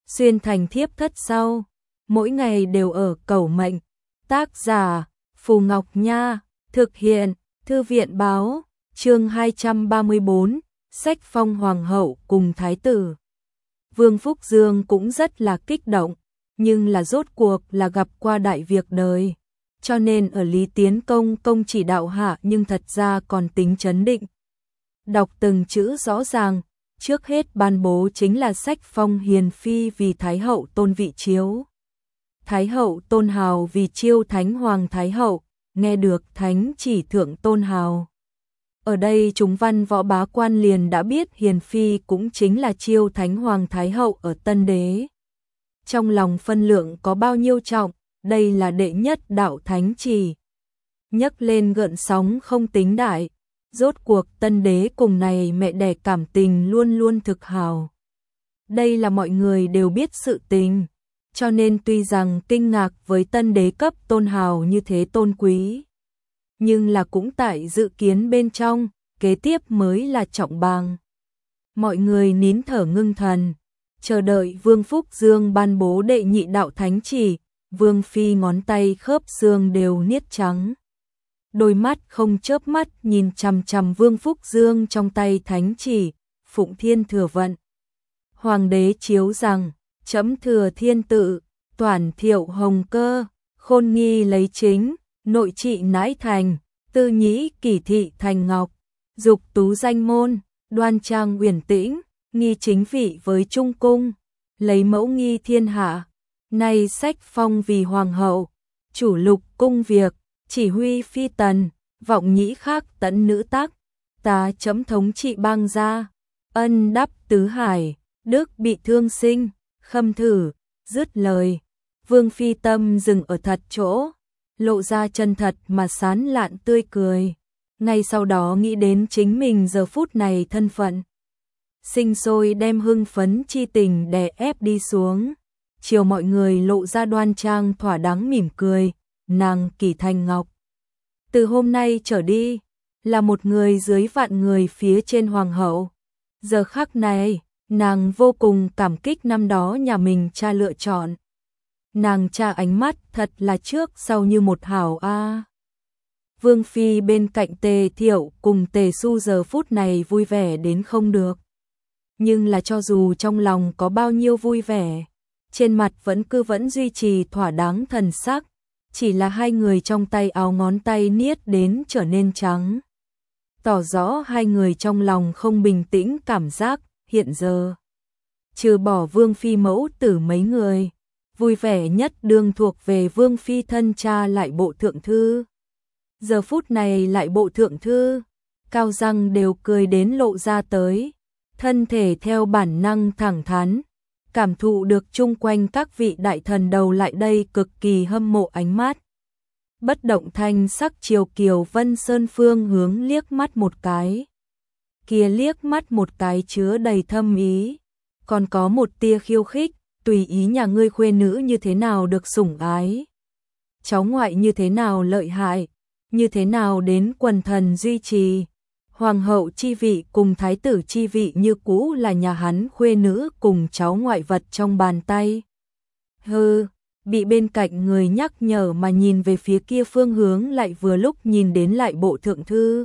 xuyên thành thiếp thất sau, mỗi ngày đều ở cầu mệnh. Tác giả Phù Ngọc Nha, thực hiện Thư viện Báo, chương 234, sách phong hoàng hậu cùng thái tử. Vương Phúc Dương cũng rất là kích động, nhưng là rốt cuộc là gặp qua đại việc đời, cho nên ở Lý Tiến công chỉ đạo hạ nhưng thật ra còn tính trấn định. Đọc từng chữ rõ ràng, trước hết ban bố chính là sách phong hiền phi vì thái hậu tôn vị chiếu. Thái hậu tôn hào vì chiêu thánh hoàng thái hậu, nghe được thánh chỉ thượng tôn hào. Ở đây chúng văn võ bá quan liền đã biết hiền phi cũng chính là chiêu thánh hoàng thái hậu ở Tân Đế. Trong lòng phân lượng có bao nhiêu trọng, đây là đệ nhất đạo thánh chỉ. Nhấc lên gợn sóng không tính đại, rốt cuộc Tân Đế cùng này mẹ đẻ cảm tình luôn luôn thực hào. Đây là mọi người đều biết sự tình, cho nên tuy rằng kinh ngạc với Tân Đế cấp tôn hào như thế tôn quý, nhưng là cũng tại dự kiến bên trong, kế tiếp mới là trọng bang. Mọi người nín thở ngưng thần, chờ đợi Vương Phúc Dương ban bố đệ nhị đạo thánh chỉ. Vương phi ngón tay khớp xương đều niết trắng, đôi mắt không chớp mắt nhìn chằm chằm Vương Phúc Dương trong tay thánh chỉ. Phụng Thiên thừa vận, hoàng đế chiếu rằng, chấm thừa thiên tự, toản thiệu hồng cơ, khôn nghi lấy chính, nội trị nãi thành, tư nhĩ kỷ thị thành ngọc, dục tú danh môn, đoan trang uyển tĩnh, nghi chính vị với trung cung, lấy mẫu nghi thiên hạ. Nay sách phong vì hoàng hậu, chủ lục cung việc, chỉ huy phi tần, vọng nhĩ khác tẫn nữ tác, tá chấm thống trị bang gia, ân đắp tứ hải, đức bị thương sinh, khâm thử, dứt lời. Vương phi tâm dừng ở thật chỗ, lộ ra chân thật mà sán lạn tươi cười. Ngay sau đó nghĩ đến chính mình giờ phút này thân phận, sinh sôi đem hưng phấn chi tình đè ép đi xuống. Chiều mọi người lộ ra đoan trang thỏa đáng mỉm cười, nàng Kỷ Thành Ngọc từ hôm nay trở đi là một người dưới vạn người phía trên hoàng hậu. Giờ khắc này, nàng vô cùng cảm kích năm đó nhà mình cha lựa chọn. Nàng cha ánh mắt thật là trước sau như một hảo a. Vương phi bên cạnh Tề Thiệu cùng Tề Xu giờ phút này vui vẻ đến không được. Nhưng là cho dù trong lòng có bao nhiêu vui vẻ, trên mặt vẫn duy trì thỏa đáng thần sắc, chỉ là hai người trong tay áo ngón tay niết đến trở nên trắng, tỏ rõ hai người trong lòng không bình tĩnh cảm giác. Hiện giờ, trừ bỏ Vương phi mẫu tử mấy người, vui vẻ nhất đương thuộc về Vương phi thân cha Lại Bộ thượng thư. Giờ phút này Lại Bộ thượng thư, cao răng đều cười đến lộ ra tới, thân thể theo bản năng thẳng thắn, cảm thụ được chung quanh các vị đại thần đầu lại đây cực kỳ hâm mộ ánh mắt. Bất động thanh sắc chiều Kiều Vân Sơn phương hướng liếc mắt một cái. Kia liếc mắt một cái chứa đầy thâm ý, còn có một tia khiêu khích, tùy ý nhà ngươi khuê nữ như thế nào được sủng ái, cháu ngoại như thế nào lợi hại, như thế nào đến quần thần duy trì. Hoàng hậu chi vị cùng thái tử chi vị như cũ là nhà hắn khuê nữ cùng cháu ngoại vật trong bàn tay. Hừ, bị bên cạnh người nhắc nhở mà nhìn về phía kia phương hướng lại vừa lúc nhìn đến Lại Bộ thượng thư.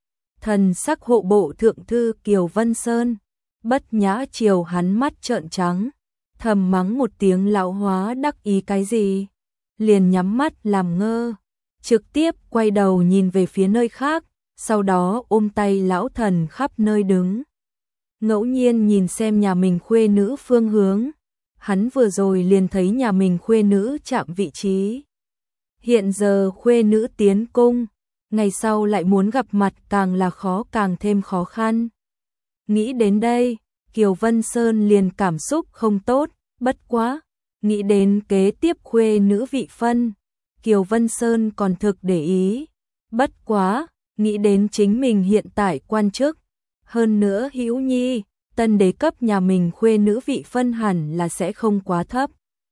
Thần sắc hộ bộ thượng thư Kiều Vân Sơn, bất nhã chiều hắn mắt trợn trắng, thầm mắng một tiếng lão hóa đắc ý cái gì, liền nhắm mắt làm ngơ, trực tiếp quay đầu nhìn về phía nơi khác. Sau đó ôm tay lão thần khắp nơi đứng, ngẫu nhiên nhìn xem nhà mình khuê nữ phương hướng. Hắn vừa rồi liền thấy nhà mình khuê nữ chạm vị trí. Hiện giờ khuê nữ tiến cung, ngày sau lại muốn gặp mặt càng là càng thêm khó khăn. Nghĩ đến đây, Kiều Vân Sơn liền cảm xúc không tốt, bất quá, nghĩ đến kế tiếp khuê nữ vị phân, Kiều Vân Sơn còn thực để ý, bất quá, nghĩ đến chính mình hiện tại quan chức, hơn nữa Hữu Nhi, Tân Đế cấp nhà mình khuê nữ vị phân hẳn là sẽ không quá thấp.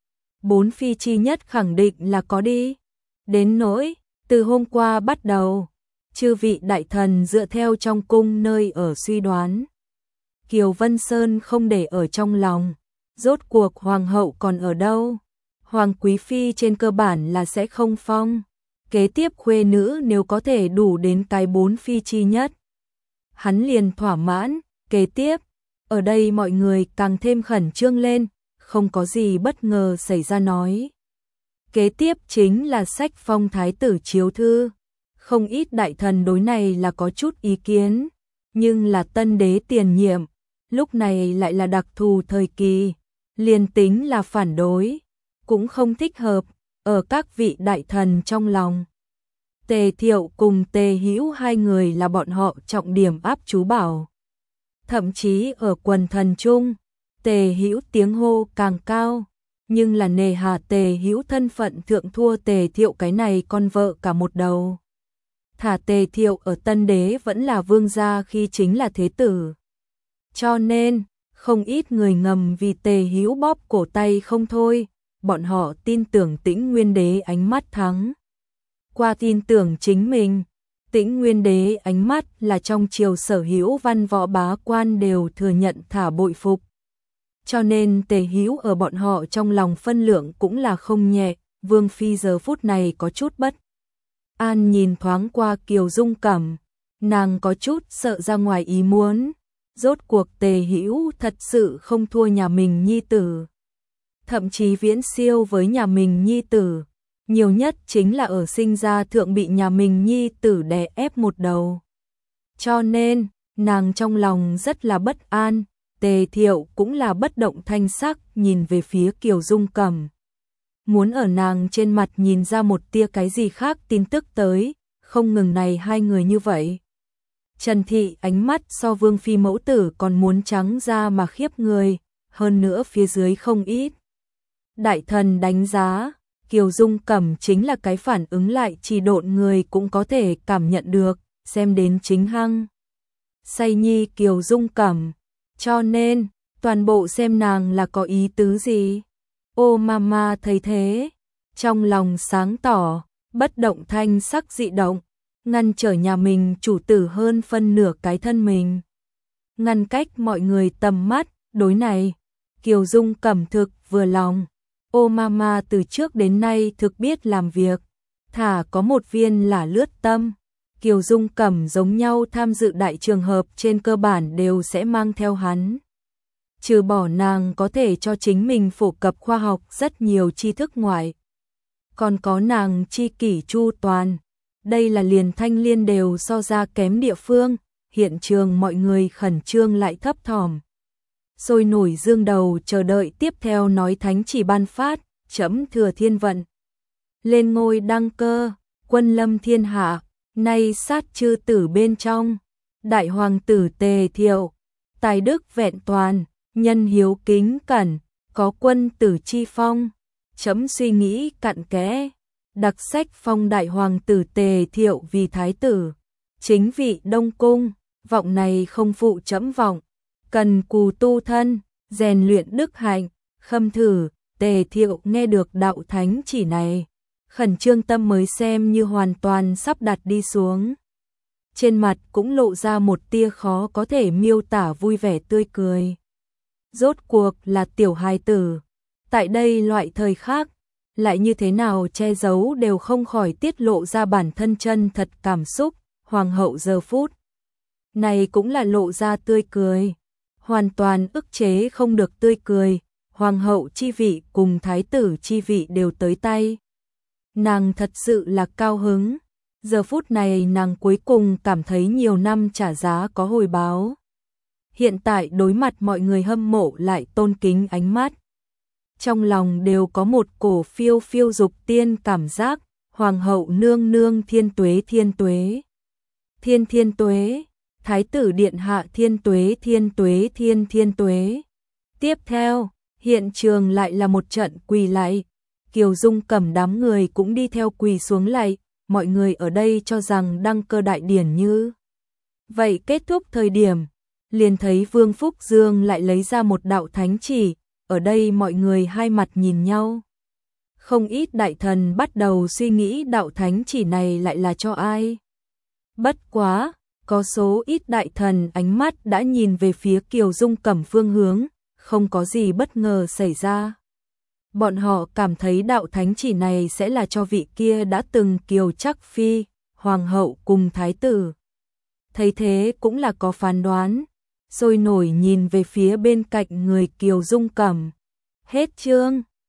Bốn phi chi nhất khẳng định là có đi. Đến nỗi, từ hôm qua bắt đầu, chư vị đại thần dựa theo trong cung nơi ở suy đoán. Kiều Vân Sơn không để ở trong lòng, Rốt cuộc hoàng hậu còn ở đâu? Hoàng quý phi trên cơ bản là sẽ không phong. Kế tiếp khuê nữ nếu có thể đủ đến cái 4 phi chi nhất, hắn liền thỏa mãn. Kế tiếp, ở đây mọi người càng thêm khẩn trương lên, không có gì bất ngờ xảy ra nói. Kế tiếp chính là sách phong thái tử chiếu thư. Không ít đại thần đối này là có chút ý kiến, nhưng là tân đế tiền nhiệm, lúc này lại là đặc thù thời kỳ, liền tính là phản đối, cũng không thích hợp. Ở các vị đại thần trong lòng, Tề Thiệu cùng Tề Hữu hai người là bọn họ trọng điểm áp chú bảo. Thậm chí ở quần thần chung, Tề Hữu tiếng hô càng cao, nhưng là nề hà Tề Hữu thân phận thượng thua Tề Thiệu cái này con vợ cả một đầu. Thả Tề Thiệu ở tân đế vẫn là vương gia khi chính là thế tử. Cho nên, không ít người ngầm vì Tề Hữu bóp cổ tay không thôi, bọn họ tin tưởng Tĩnh Nguyên đế ánh mắt thắng qua tin tưởng chính mình. Tĩnh Nguyên đế ánh mắt là trong triều sở hữu văn võ bá quan đều thừa nhận thả bội phục. Cho nên Tề Hữu ở bọn họ trong lòng phân lượng cũng là không nhẹ. Vương phi giờ phút này có chút bất an nhìn thoáng qua Kiều Dung Cẩm, nàng có chút sợ ra ngoài ý muốn. Rốt cuộc Tề Hữu thật sự không thua nhà mình nhi tử, thậm chí viễn siêu với nhà mình nhi tử. Nhiều nhất chính là ở sinh ra thượng bị nhà mình nhi tử đè ép một đầu. Cho nên, nàng trong lòng rất là bất an. Tề Thiệu cũng là bất động thanh sắc nhìn về phía Kiều Dung Cẩm, muốn ở nàng trên mặt nhìn ra một tia cái gì khác tin tức tới. Không ngừng này hai người như vậy, Trần Thị ánh mắt so Vương phi mẫu tử còn muốn trắng ra mà khiếp người, hơn nữa phía dưới không ít đại thần đánh giá Kiều Dung Cẩm chính là cái phản ứng lại trì độn người cũng có thể cảm nhận được, xem đến chính hăng say nhi Kiều Dung Cẩm, cho nên toàn bộ xem nàng là có ý tứ gì. Ô mama thấy thế, trong lòng sáng tỏ, bất động thanh sắc dị động, ngăn trở nhà mình chủ tử hơn phân nửa cái thân mình, ngăn cách mọi người tầm mắt. Đối này, Kiều Dung Cẩm thực vừa lòng. Ô mama từ trước đến nay thực biết làm việc, thả có một viên là lướt tâm. Kiều Dung Cẩm giống nhau tham dự đại trường hợp trên cơ bản đều sẽ mang theo hắn. Trừ bỏ nàng có thể cho chính mình phổ cập khoa học rất nhiều tri thức ngoại, còn có nàng chi kỷ chu toàn. Đây là liền Thanh Liên đều so ra kém địa phương. Hiện trường mọi người khẩn trương lại thấp thỏm, sôi nổi dương đầu chờ đợi tiếp theo nói thánh chỉ ban phát. Chấm Thừa Thiên Vận lên ngôi đăng cơ, quân lâm thiên hạ, nay sát chư tử bên trong, đại hoàng tử Tề Thiệu, tài đức vẹn toàn, nhân hiếu kính cẩn, có quân tử chi phong. Chấm suy nghĩ cặn kẽ, đặc sách phong đại hoàng tử Tề Thiệu vì thái tử, chính vị Đông Cung. Vọng này không phụ chấm vọng, cần cù tu thân, rèn luyện đức hạnh, khâm thử. Tề Thiệu nghe được đạo thánh chỉ này, khẩn trương tâm mới xem như hoàn toàn sắp đặt đi xuống. Trên mặt cũng lộ ra một tia khó có thể miêu tả vui vẻ tươi cười. Rốt cuộc là tiểu hài tử, tại đây loại thời khác, lại như thế nào che giấu đều không khỏi tiết lộ ra bản thân chân thật cảm xúc. Hoàng hậu giờ phút này cũng là lộ ra tươi cười, hoàn toàn ức chế không được tươi cười. Hoàng hậu chi vị cùng thái tử chi vị đều tới tay, nàng thật sự là cao hứng. Giờ phút này nàng cuối cùng cảm thấy nhiều năm trả giá có hồi báo. Hiện tại đối mặt mọi người hâm mộ lại tôn kính ánh mắt, trong lòng đều có một cổ phiêu phiêu dục tiên cảm giác. Hoàng hậu nương nương thiên tuế thiên tuế, thiên thiên tuế, thái tử điện hạ thiên tuế thiên tuế thiên thiên tuế. Tiếp theo, hiện trường lại là một trận quỳ lạy. Kiều Dung Cẩm đám người cũng đi theo quỳ xuống lạy. Mọi người ở đây cho rằng đăng cơ đại điển như vậy kết thúc thời điểm, liền thấy Vương Phúc Dương lại lấy ra một đạo thánh chỉ. Ở đây mọi người hai mặt nhìn nhau, không ít đại thần bắt đầu suy nghĩ đạo thánh chỉ này lại là cho ai. Bất quá, có số ít đại thần ánh mắt đã nhìn về phía Kiều Dung Cẩm phương hướng, không có gì bất ngờ xảy ra. Bọn họ cảm thấy đạo thánh chỉ này sẽ là cho vị kia đã từng kiều chắc phi, hoàng hậu cùng thái tử. Thấy thế cũng là có phán đoán, sôi nổi nhìn về phía bên cạnh người Kiều Dung Cẩm. Hết chương.